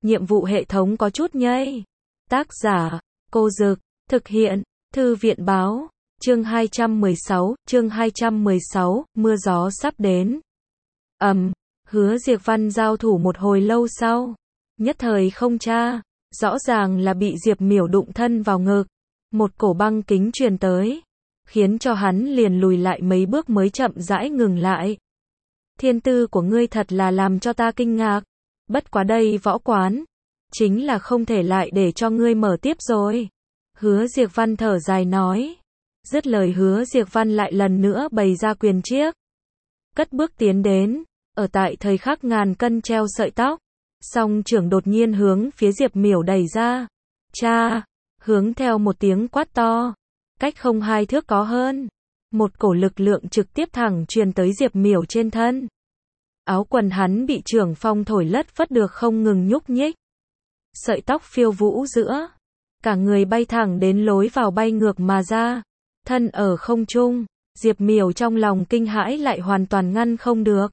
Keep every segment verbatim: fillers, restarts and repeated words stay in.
nhiệm vụ hệ thống có chút nhây. Tác giả, Cô Dực, thực hiện, Thư viện Báo, chương hai trăm mười sáu, chương hai trăm mười sáu, mưa gió sắp đến. Ầm, Hứa Diệp Văn giao thủ một hồi lâu sau, nhất thời không tra, rõ ràng là bị Diệp Miểu đụng thân vào ngực, một cổ băng kính truyền tới, khiến cho hắn liền lùi lại mấy bước mới chậm rãi ngừng lại. Thiên tư của ngươi thật là làm cho ta kinh ngạc, bất quá đây võ quán, chính là không thể lại để cho ngươi mở tiếp rồi. Hứa Diệp Văn thở dài nói. Dứt lời Hứa Diệp Văn lại lần nữa bày ra quyền chiếc. Cất bước tiến đến, ở tại thời khắc ngàn cân treo sợi tóc, song trưởng đột nhiên hướng phía Diệp Miểu đẩy ra. Cha, hướng theo một tiếng quát to, cách không hai thước có hơn, một cổ lực lượng trực tiếp thẳng truyền tới Diệp Miểu trên thân. Áo quần hắn bị trưởng phong thổi lất phất được không ngừng nhúc nhích. Sợi tóc phiêu vũ giữa, cả người bay thẳng đến lối vào bay ngược mà ra, thân ở không trung, Diệp Miểu trong lòng kinh hãi lại hoàn toàn ngăn không được.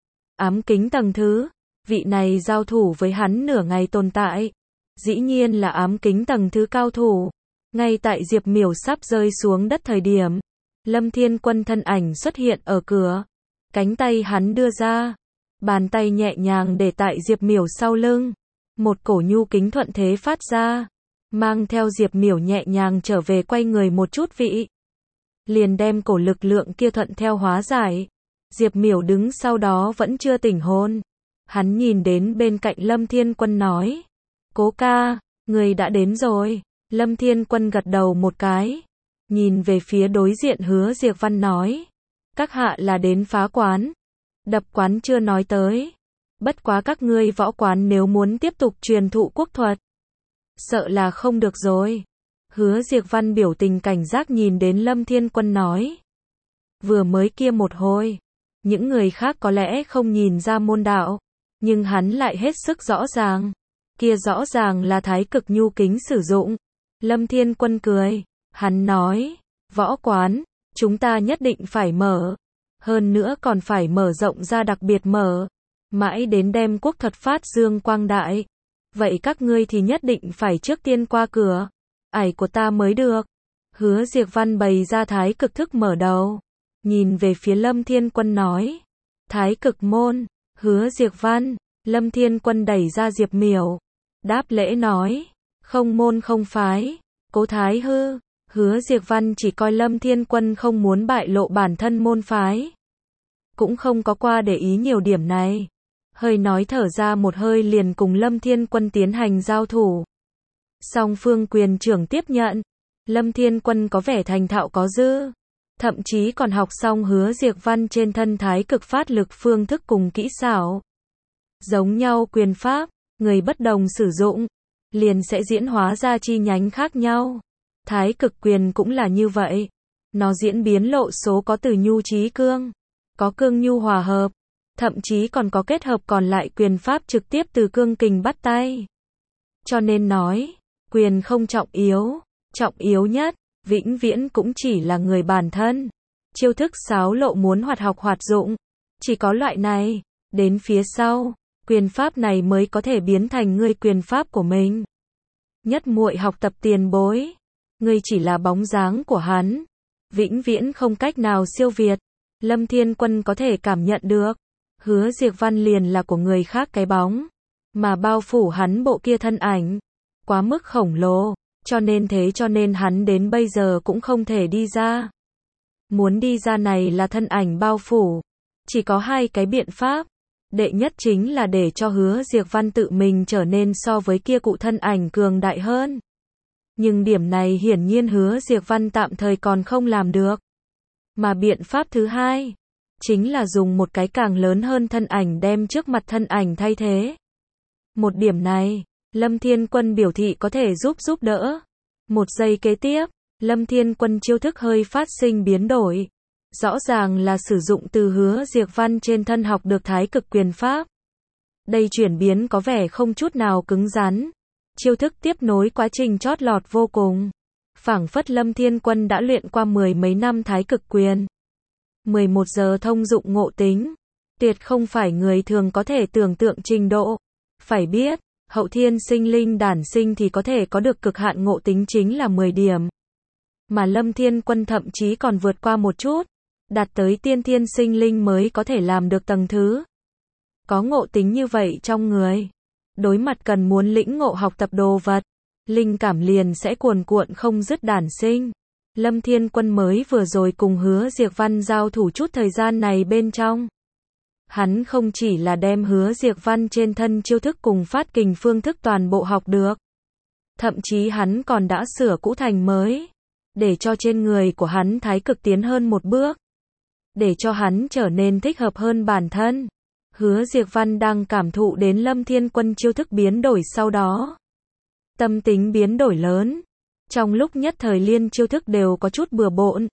Ám kính tầng thứ, vị này giao thủ với hắn nửa ngày tồn tại, dĩ nhiên là ám kính tầng thứ cao thủ. Ngay tại Diệp Miểu sắp rơi xuống đất thời điểm, Lâm Thiên Quân thân ảnh xuất hiện ở cửa, cánh tay hắn đưa ra, bàn tay nhẹ nhàng để tại Diệp Miểu sau lưng, một cổ nhu kính thuận thế phát ra, mang theo Diệp Miểu nhẹ nhàng trở về quay người một chút vị, liền đem cổ lực lượng kia thuận theo hóa giải. Diệp Miểu đứng sau đó vẫn chưa tỉnh hồn, hắn nhìn đến bên cạnh Lâm Thiên Quân nói, Cố ca, người đã đến rồi. Lâm Thiên Quân gật đầu một cái, nhìn về phía đối diện Hứa Diệp Văn nói, các hạ là đến phá quán, đập quán chưa nói tới, bất quá các ngươi võ quán nếu muốn tiếp tục truyền thụ quốc thuật, sợ là không được rồi. Hứa Diệp Văn biểu tình cảnh giác nhìn đến Lâm Thiên Quân nói, vừa mới kia một hồi, những người khác có lẽ không nhìn ra môn đạo, nhưng hắn lại hết sức rõ ràng, kia rõ ràng là thái cực nhu kính sử dụng. Lâm Thiên Quân cười, hắn nói, võ quán, chúng ta nhất định phải mở, hơn nữa còn phải mở rộng ra đặc biệt mở, mãi đến đem quốc thuật phát dương quang đại. Vậy các ngươi thì nhất định phải trước tiên qua cửa ải của ta mới được. Hứa Diệp Văn bày ra thái cực thức mở đầu, nhìn về phía Lâm Thiên Quân nói, thái cực môn. Hứa Diệp Văn, Lâm Thiên Quân đẩy ra Diệp Miểu, đáp lễ nói, không môn không phái, Cố Thái Hư. Hứa Diệp Văn chỉ coi Lâm Thiên Quân không muốn bại lộ bản thân môn phái, cũng không có qua để ý nhiều điểm này, hơi nói thở ra một hơi liền cùng Lâm Thiên Quân tiến hành giao thủ. Song phương quyền trưởng tiếp nhận, Lâm Thiên Quân có vẻ thành thạo có dư, thậm chí còn học xong Hứa Diệp Văn trên thân thái cực phát lực phương thức cùng kỹ xảo. Giống nhau quyền pháp, người bất đồng sử dụng, liền sẽ diễn hóa ra chi nhánh khác nhau. Thái cực quyền cũng là như vậy, nó diễn biến lộ số có từ nhu chí cương, có cương nhu hòa hợp, thậm chí còn có kết hợp còn lại quyền pháp trực tiếp từ cương kình bắt tay. Cho nên nói, quyền không trọng yếu, trọng yếu nhất, vĩnh viễn cũng chỉ là người bản thân. Chiêu thức xáo lộ muốn hoạt học hoạt dụng, chỉ có loại này, đến phía sau, quyền pháp này mới có thể biến thành ngươi quyền pháp của mình. Nhất muội học tập tiền bối, ngươi chỉ là bóng dáng của hắn, vĩnh viễn không cách nào siêu việt. Lâm Thiên Quân có thể cảm nhận được, Hứa Diệp Văn liền là của người khác cái bóng, mà bao phủ hắn bộ kia thân ảnh, quá mức khổng lồ, cho nên thế cho nên hắn đến bây giờ cũng không thể đi ra. Muốn đi ra này là thân ảnh bao phủ, chỉ có hai cái biện pháp. Đệ nhất chính là để cho Hứa Diệp Văn tự mình trở nên so với kia cụ thân ảnh cường đại hơn. Nhưng điểm này hiển nhiên Hứa Diệp Văn tạm thời còn không làm được. Mà biện pháp thứ hai, chính là dùng một cái càng lớn hơn thân ảnh đem trước mặt thân ảnh thay thế. Một điểm này, Lâm Thiên Quân biểu thị có thể giúp giúp đỡ. Một giây kế tiếp, Lâm Thiên Quân chiêu thức hơi phát sinh biến đổi. Rõ ràng là sử dụng từ Hứa Diệp Văn trên thân học được thái cực quyền pháp. Đây chuyển biến có vẻ không chút nào cứng rắn. Chiêu thức tiếp nối quá trình chót lọt vô cùng. Phảng phất Lâm Thiên Quân đã luyện qua mười mấy năm thái cực quyền. mười một giờ thông dụng ngộ tính. Tuyệt không phải người thường có thể tưởng tượng trình độ. Phải biết, Hậu thiên sinh linh đản sinh thì có thể có được cực hạn ngộ tính chính là mười điểm. Mà Lâm Thiên Quân thậm chí còn vượt qua một chút, đạt tới tiên thiên sinh linh mới có thể làm được tầng thứ. Có ngộ tính như vậy trong người, đối mặt cần muốn lĩnh ngộ học tập đồ vật, linh cảm liền sẽ cuồn cuộn không dứt đản sinh. Lâm Thiên Quân mới vừa rồi cùng Hứa Diệc Văn giao thủ chút thời gian này bên trong. Hắn không chỉ là đem Hứa Diệc Văn trên thân chiêu thức cùng phát kình phương thức toàn bộ học được. Thậm chí hắn còn đã sửa cũ thành mới, để cho trên người của hắn thái cực tiến hơn một bước. Để cho hắn trở nên thích hợp hơn bản thân. Hứa Diệc Văn đang cảm thụ đến Lâm Thiên Quân chiêu thức biến đổi sau đó. Tâm tính biến đổi lớn. Trong lúc nhất thời liên chiêu thức đều có chút bừa bộn.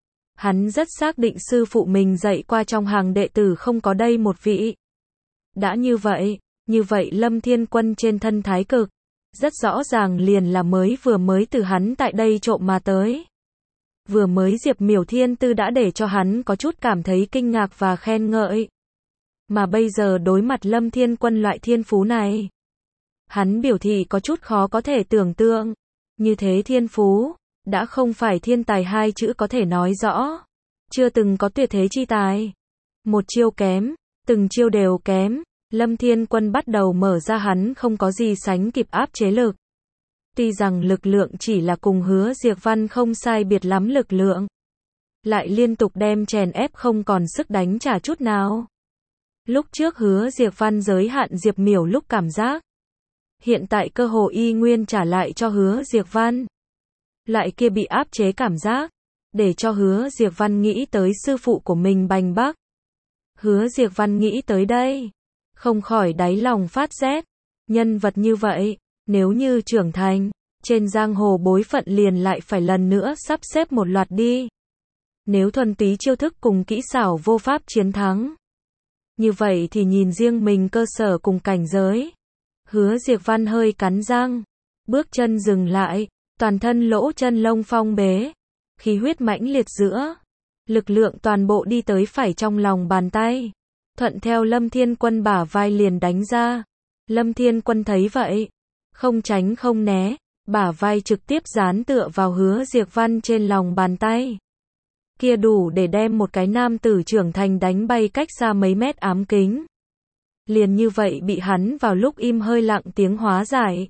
Hắn rất xác định sư phụ mình dạy qua trong hàng đệ tử không có đây một vị. Đã như vậy, như vậy Lâm Thiên Quân trên thân thái cực, rất rõ ràng liền là mới vừa mới từ hắn tại đây trộm mà tới. Vừa mới Diệp Miểu Thiên Tư đã để cho hắn có chút cảm thấy kinh ngạc và khen ngợi. Mà bây giờ đối mặt Lâm Thiên Quân loại thiên phú này, hắn biểu thị có chút khó có thể tưởng tượng. Như thế thiên phú, đã không phải thiên tài hai chữ có thể nói rõ. Chưa từng có tuyệt thế chi tài. Một chiêu kém, từng chiêu đều kém. Lâm Thiên Quân bắt đầu mở ra hắn không có gì sánh kịp áp chế lực. Tuy rằng lực lượng chỉ là cùng Hứa Diệc Văn không sai biệt lắm lực lượng, lại liên tục đem chèn ép không còn sức đánh trả chút nào. Lúc trước Hứa Diệc Văn giới hạn Diệp Miểu lúc cảm giác, hiện tại cơ hồ y nguyên trả lại cho Hứa Diệc Văn. Lại kia bị áp chế cảm giác, để cho Hứa Diệc Văn nghĩ tới sư phụ của mình Bành Bắc. Hứa Diệc Văn nghĩ tới đây, không khỏi đáy lòng phát rét. Nhân vật như vậy, nếu như trưởng thành, trên giang hồ bối phận liền lại phải lần nữa sắp xếp một loạt đi. Nếu thuần túy chiêu thức cùng kỹ xảo vô pháp chiến thắng, như vậy thì nhìn riêng mình cơ sở cùng cảnh giới. Hứa Diệc Văn hơi cắn răng, bước chân dừng lại, toàn thân lỗ chân lông phong bế, khí huyết mãnh liệt giữa, lực lượng toàn bộ đi tới phải trong lòng bàn tay, thuận theo Lâm Thiên Quân bả vai liền đánh ra. Lâm Thiên Quân thấy vậy, không tránh không né, bả vai trực tiếp dán tựa vào Hứa Diệc Văn trên lòng bàn tay. Kia đủ để đem một cái nam tử trưởng thành đánh bay cách xa mấy mét ám kính. Liền như vậy bị hắn vào lúc im hơi lặng tiếng hóa giải.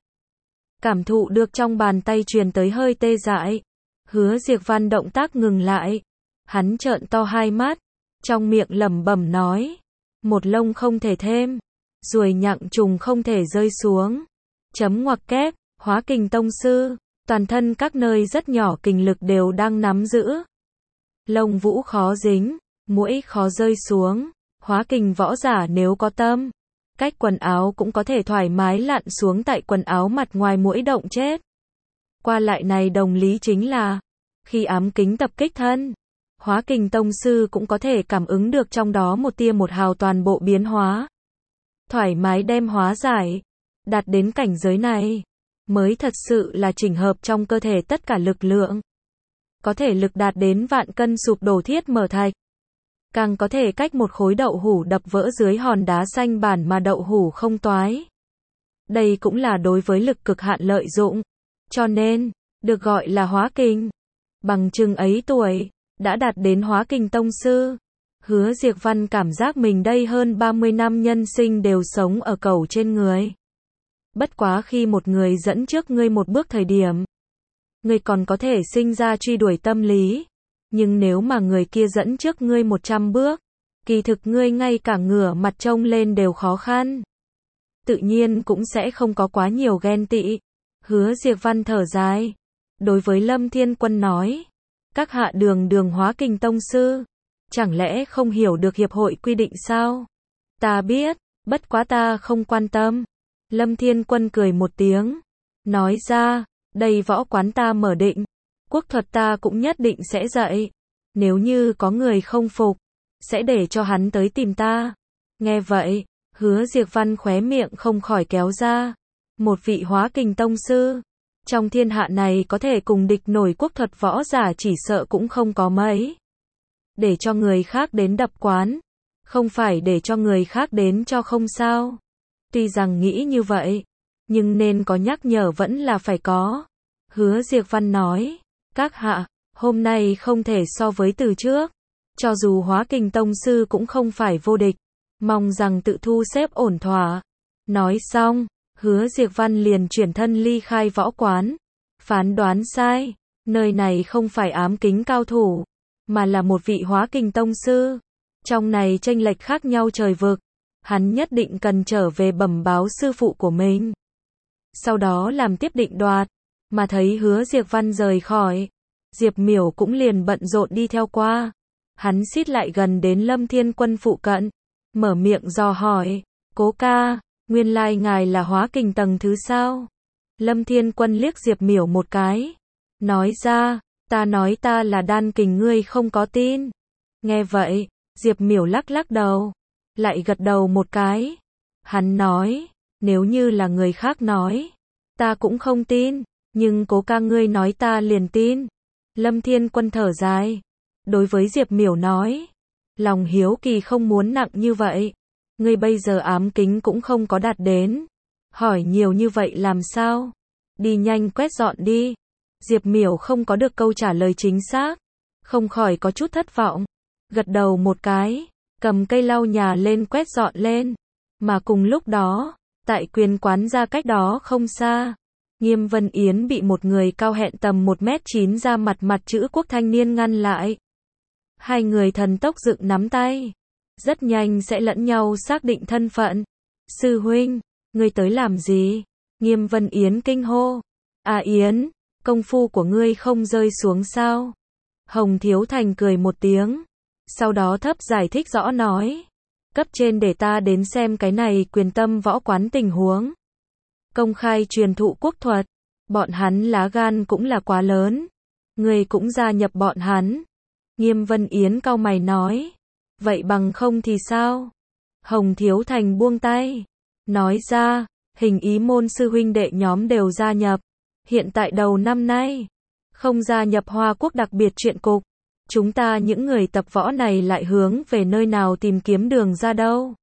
Cảm thụ được trong bàn tay truyền tới hơi tê dại. Hứa Diệc Văn động tác ngừng lại. Hắn trợn to hai mắt, trong miệng lẩm bẩm nói. Một lông không thể thêm, ruồi nhặng trùng không thể rơi xuống. Chấm ngoặc kép, Hóa Kình Tông Sư, toàn thân các nơi rất nhỏ kình lực đều đang nắm giữ. Lông vũ khó dính, muỗi khó rơi xuống. Hóa kình võ giả nếu có tâm, cách quần áo cũng có thể thoải mái lặn xuống tại quần áo mặt ngoài muỗi động chết. Qua lại này đồng lý chính là, khi ám kính tập kích thân, Hóa Kình Tông Sư cũng có thể cảm ứng được trong đó một tia một hào toàn bộ biến hóa. Thoải mái đem hóa giải, đạt đến cảnh giới này, mới thật sự là chỉnh hợp trong cơ thể tất cả lực lượng. Có thể lực đạt đến vạn cân sụp đổ thiết mở thạch. Càng có thể cách một khối đậu hũ đập vỡ dưới hòn đá xanh bản mà đậu hũ không toái. Đây cũng là đối với lực cực hạn lợi dụng. Cho nên, được gọi là hóa kình. Bằng chừng ấy tuổi, đã đạt đến Hóa Kình Tông Sư. Hứa Diệc Văn cảm giác mình đây hơn ba mươi năm nhân sinh đều sống ở cầu trên người. Bất quá khi một người dẫn trước ngươi một bước thời điểm, ngươi còn có thể sinh ra truy đuổi tâm lý. Nhưng nếu mà người kia dẫn trước ngươi một trăm bước, kỳ thực ngươi ngay cả ngửa mặt trông lên đều khó khăn. Tự nhiên cũng sẽ không có quá nhiều ghen tị. Hứa Diệc Văn thở dài. Đối với Lâm Thiên Quân nói, các hạ đường đường Hóa Kình Tông Sư, chẳng lẽ không hiểu được hiệp hội quy định sao? Ta biết, bất quá ta không quan tâm. Lâm Thiên Quân cười một tiếng, nói ra, đây võ quán ta mở định. Quốc thuật ta cũng nhất định sẽ dạy. Nếu như có người không phục, sẽ để cho hắn tới tìm ta. Nghe vậy, Hứa Diệc Văn khóe miệng không khỏi kéo ra. Một vị Hóa Kình Tông Sư, trong thiên hạ này có thể cùng địch nổi quốc thuật võ giả chỉ sợ cũng không có mấy. Để cho người khác đến đập quán, không phải để cho người khác đến cho không sao. Tuy rằng nghĩ như vậy, nhưng nên có nhắc nhở vẫn là phải có. Hứa Diệp Văn nói, các hạ, hôm nay không thể so với từ trước. Cho dù Hóa Kình Tông Sư cũng không phải vô địch, mong rằng tự thu xếp ổn thỏa. Nói xong, Hứa Diệp Văn liền chuyển thân ly khai võ quán. Phán đoán sai, nơi này không phải ám kính cao thủ, mà là một vị Hóa Kình Tông Sư. Trong này chênh lệch khác nhau trời vực, hắn nhất định cần trở về bẩm báo sư phụ của mình. Sau đó làm tiếp định đoạt, mà thấy Hứa Diệp Văn rời khỏi, Diệp Miểu cũng liền bận rộn đi theo qua. Hắn xít lại gần đến Lâm Thiên Quân phụ cận, mở miệng dò hỏi, Cố ca, nguyên lai ngài là Hóa Kình tầng thứ sao? Lâm Thiên Quân liếc Diệp Miểu một cái, nói ra, ta nói ta là đan kình ngươi không có tin. Nghe vậy, Diệp Miểu lắc lắc đầu, lại gật đầu một cái. Hắn nói, nếu như là người khác nói, ta cũng không tin, nhưng Cố ca ngươi nói ta liền tin. Lâm Thiên Quân thở dài, đối với Diệp Miểu nói, lòng hiếu kỳ không muốn nặng như vậy. Ngươi bây giờ ám kính cũng không có đạt đến, hỏi nhiều như vậy làm sao? Đi nhanh quét dọn đi. Diệp Miểu không có được câu trả lời chính xác, không khỏi có chút thất vọng, gật đầu một cái, cầm cây lau nhà lên quét dọn lên. Mà cùng lúc đó, tại Quyền quán ra cách đó không xa, Nghiêm Vân Yến bị một người cao hẹn tầm một mét chín ra mặt mặt chữ quốc thanh niên ngăn lại. Hai người thần tốc dựng nắm tay, rất nhanh sẽ lẫn nhau xác định thân phận. Sư huynh, ngươi tới làm gì? Nghiêm Vân Yến kinh hô. À Yến, công phu của ngươi không rơi xuống sao? Hồng Thiếu Thành cười một tiếng, sau đó thấp giải thích rõ nói, cấp trên để ta đến xem cái này Quyền Tâm võ quán tình huống. Công khai truyền thụ quốc thuật, bọn hắn lá gan cũng là quá lớn. Ngươi cũng gia nhập bọn hắn. Nghiêm Vân Yến cau mày nói, vậy bằng không thì sao? Hồng Thiếu Thành buông tay, nói ra, hình ý môn sư huynh đệ nhóm đều gia nhập. Hiện tại đầu năm nay, không gia nhập Hoa Quốc đặc biệt truyện cục, chúng ta những người tập võ này lại hướng về nơi nào tìm kiếm đường ra đâu?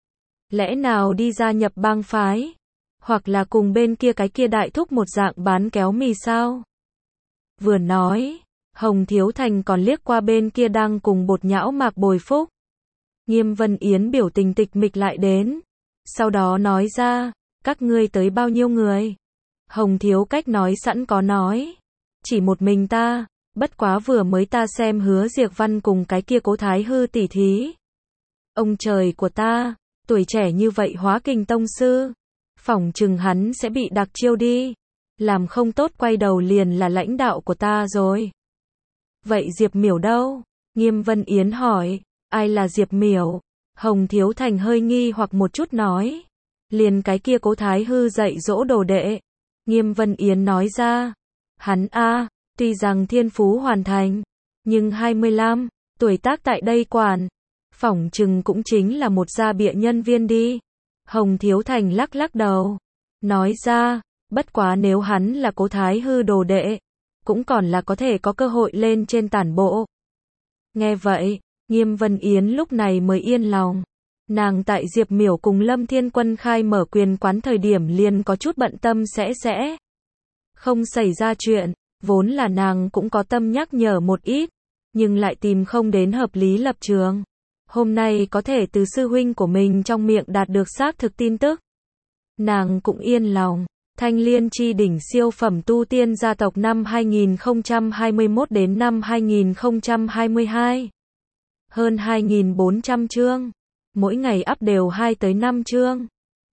Lẽ nào đi gia nhập bang phái? Hoặc là cùng bên kia cái kia đại thúc một dạng bán kéo mì sao? Vừa nói, Hồng Thiếu Thành còn liếc qua bên kia đang cùng bột nhão Mạc Bồi Phúc. Nghiêm Vân Yến biểu tình tịch mịch lại đến, sau đó nói ra, các ngươi tới bao nhiêu người? Hồng Thiếu Cách nói sẵn có nói, chỉ một mình ta, bất quá vừa mới ta xem Hứa Diệp Văn cùng cái kia Cố Thái Hư tỉ thí. Ông trời của ta, tuổi trẻ như vậy Hóa Kình Tông Sư, phỏng chừng hắn sẽ bị đặc chiêu đi, làm không tốt quay đầu liền là lãnh đạo của ta rồi. Vậy Diệp Miểu đâu? Nghiêm Vân Yến hỏi, ai là Diệp Miểu? Hồng Thiếu Thành hơi nghi hoặc một chút nói, liền cái kia Cố Thái Hư dạy dỗ đồ đệ. Nghiêm Vân Yến nói ra, hắn a, tuy rằng thiên phú hoàn thành, nhưng hai mươi lăm tuổi tác tại đây quản, phỏng chừng cũng chính là một gia bịa nhân viên đi. Hồng Thiếu Thành lắc lắc đầu, nói ra, bất quá nếu hắn là Cố Thái Hư đồ đệ, cũng còn là có thể có cơ hội lên trên tản bộ. Nghe vậy, Nghiêm Vân Yến lúc này mới yên lòng. Nàng tại Diệp Miểu cùng Lâm Thiên Quân khai mở Quyền quán thời điểm liền có chút bận tâm sẽ sẽ không xảy ra chuyện, vốn là nàng cũng có tâm nhắc nhở một ít, nhưng lại tìm không đến hợp lý lập trường. Hôm nay có thể từ sư huynh của mình trong miệng đạt được xác thực tin tức, nàng cũng yên lòng. Thanh Liên Chi đỉnh siêu phẩm tu tiên gia tộc năm hai nghìn không trăm hai mươi mốt đến năm hai nghìn không trăm hai mươi hai. Hơn hai nghìn bốn trăm chương, mỗi ngày up đều hai tới năm chương.